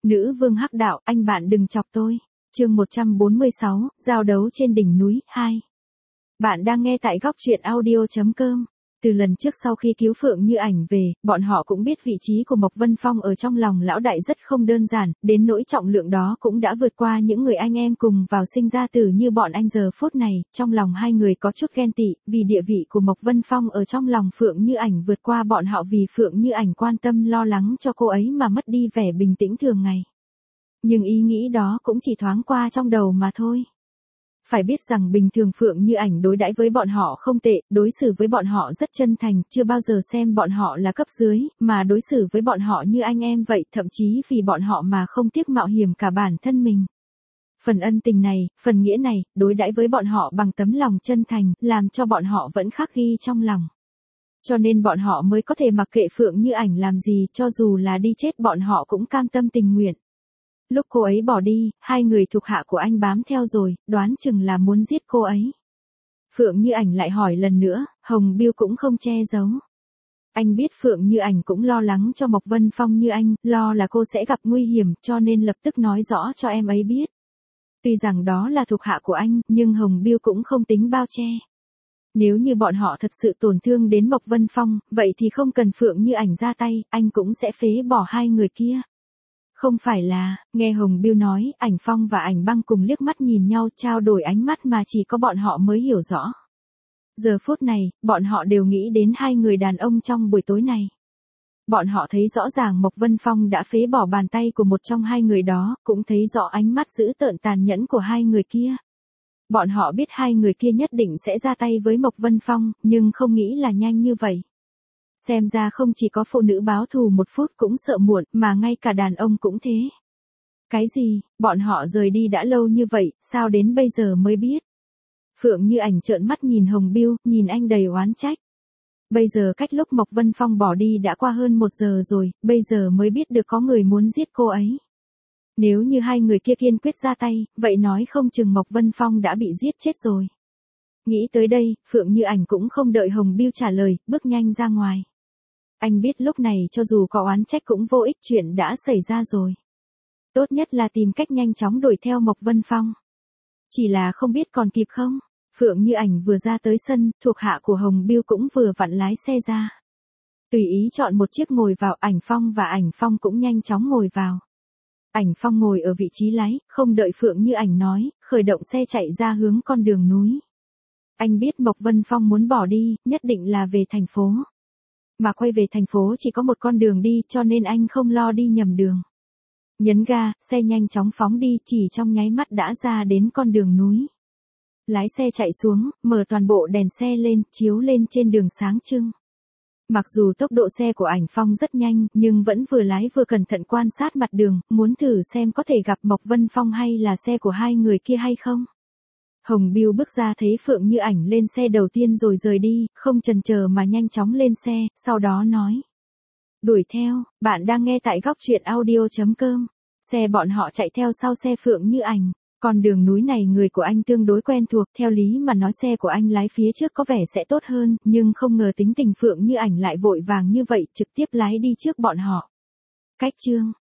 Nữ vương hắc đạo, anh bạn đừng chọc tôi. Chương 146, giao đấu trên đỉnh núi 2. Bạn đang nghe tại góc truyện audio.com. Từ lần trước sau khi cứu Phượng Như Ảnh về, bọn họ cũng biết vị trí của Mộc Vân Phong ở trong lòng lão đại rất không đơn giản, đến nỗi trọng lượng đó cũng đã vượt qua những người anh em cùng vào sinh ra tử như bọn anh giờ phút này, trong lòng hai người có chút ghen tị, vì địa vị của Mộc Vân Phong ở trong lòng Phượng Như Ảnh vượt qua bọn họ vì Phượng Như Ảnh quan tâm lo lắng cho cô ấy mà mất đi vẻ bình tĩnh thường ngày. Nhưng ý nghĩ đó cũng chỉ thoáng qua trong đầu mà thôi. Phải biết rằng bình thường Phượng Như Ảnh đối đãi với bọn họ không tệ, đối xử với bọn họ rất chân thành, chưa bao giờ xem bọn họ là cấp dưới, mà đối xử với bọn họ như anh em vậy, thậm chí vì bọn họ mà không tiếc mạo hiểm cả bản thân mình. Phần ân tình này, phần nghĩa này, đối đãi với bọn họ bằng tấm lòng chân thành, làm cho bọn họ vẫn khắc ghi trong lòng. Cho nên bọn họ mới có thể mặc kệ Phượng Như Ảnh làm gì, cho dù là đi chết bọn họ cũng cam tâm tình nguyện. Lúc cô ấy bỏ đi, hai người thuộc hạ của anh bám theo rồi, đoán chừng là muốn giết cô ấy. Phượng Như Ảnh lại hỏi lần nữa, Hồng Biêu cũng không che giấu. Anh biết Phượng Như Ảnh cũng lo lắng cho Mộc Vân Phong như anh, lo là cô sẽ gặp nguy hiểm, cho nên lập tức nói rõ cho em ấy biết. Tuy rằng đó là thuộc hạ của anh, nhưng Hồng Biêu cũng không tính bao che. Nếu như bọn họ thật sự tổn thương đến Mộc Vân Phong, vậy thì không cần Phượng Như Ảnh ra tay, anh cũng sẽ phế bỏ hai người kia. Không phải là, nghe Hồng Biêu nói, Ảnh Phong và Ảnh Băng cùng liếc mắt nhìn nhau trao đổi ánh mắt mà chỉ có bọn họ mới hiểu rõ. Giờ phút này, bọn họ đều nghĩ đến hai người đàn ông trong buổi tối này. Bọn họ thấy rõ ràng Mộc Vân Phong đã phế bỏ bàn tay của một trong hai người đó, cũng thấy rõ ánh mắt dữ tợn tàn nhẫn của hai người kia. Bọn họ biết hai người kia nhất định sẽ ra tay với Mộc Vân Phong, nhưng không nghĩ là nhanh như vậy. Xem ra không chỉ có phụ nữ báo thù một phút cũng sợ muộn, mà ngay cả đàn ông cũng thế. Cái gì, bọn họ rời đi đã lâu như vậy, sao đến bây giờ mới biết? Phượng Như Ảnh trợn mắt nhìn Hồng Biêu, nhìn anh đầy oán trách. Bây giờ cách lúc Mộc Vân Phong bỏ đi đã qua hơn 1 giờ rồi, bây giờ mới biết được có người muốn giết cô ấy. Nếu như hai người kia kiên quyết ra tay, vậy nói không chừng Mộc Vân Phong đã bị giết chết rồi. Nghĩ tới đây, Phượng Như Ảnh cũng không đợi Hồng Biêu trả lời, bước nhanh ra ngoài. Anh biết lúc này cho dù có oán trách cũng vô ích, chuyện đã xảy ra rồi. Tốt nhất là tìm cách nhanh chóng đuổi theo Mộc Vân Phong. Chỉ là không biết còn kịp không? Phượng Như Ảnh vừa ra tới sân, thuộc hạ của Hồng Biêu cũng vừa vặn lái xe ra. Tùy ý chọn một chiếc ngồi vào, Ảnh Phong và Ảnh Phong cũng nhanh chóng ngồi vào. Ảnh Phong ngồi ở vị trí lái, không đợi Phượng Như Ảnh nói, khởi động xe chạy ra hướng con đường núi. Anh biết Mộc Vân Phong muốn bỏ đi, nhất định là về thành phố. Mà quay về thành phố chỉ có một con đường đi, cho nên anh không lo đi nhầm đường. Nhấn ga, xe nhanh chóng phóng đi, chỉ trong nháy mắt đã ra đến con đường núi. Lái xe chạy xuống, mở toàn bộ đèn xe lên, chiếu lên trên đường sáng trưng. Mặc dù tốc độ xe của Ảnh Phong rất nhanh, nhưng vẫn vừa lái vừa cẩn thận quan sát mặt đường, muốn thử xem có thể gặp Mộc Vân Phong hay là xe của hai người kia hay không. Hồng Biêu bước ra thấy Phượng Như Ảnh lên xe đầu tiên rồi rời đi, không chần chờ mà nhanh chóng lên xe, sau đó nói. Đuổi theo, bạn đang nghe tại góc truyện audio.com. Xe bọn họ chạy theo sau xe Phượng Như Ảnh. Con đường núi này người của anh tương đối quen thuộc, theo lý mà nói xe của anh lái phía trước có vẻ sẽ tốt hơn, nhưng không ngờ tính tình Phượng Như Ảnh lại vội vàng như vậy, trực tiếp lái đi trước bọn họ. Cách chương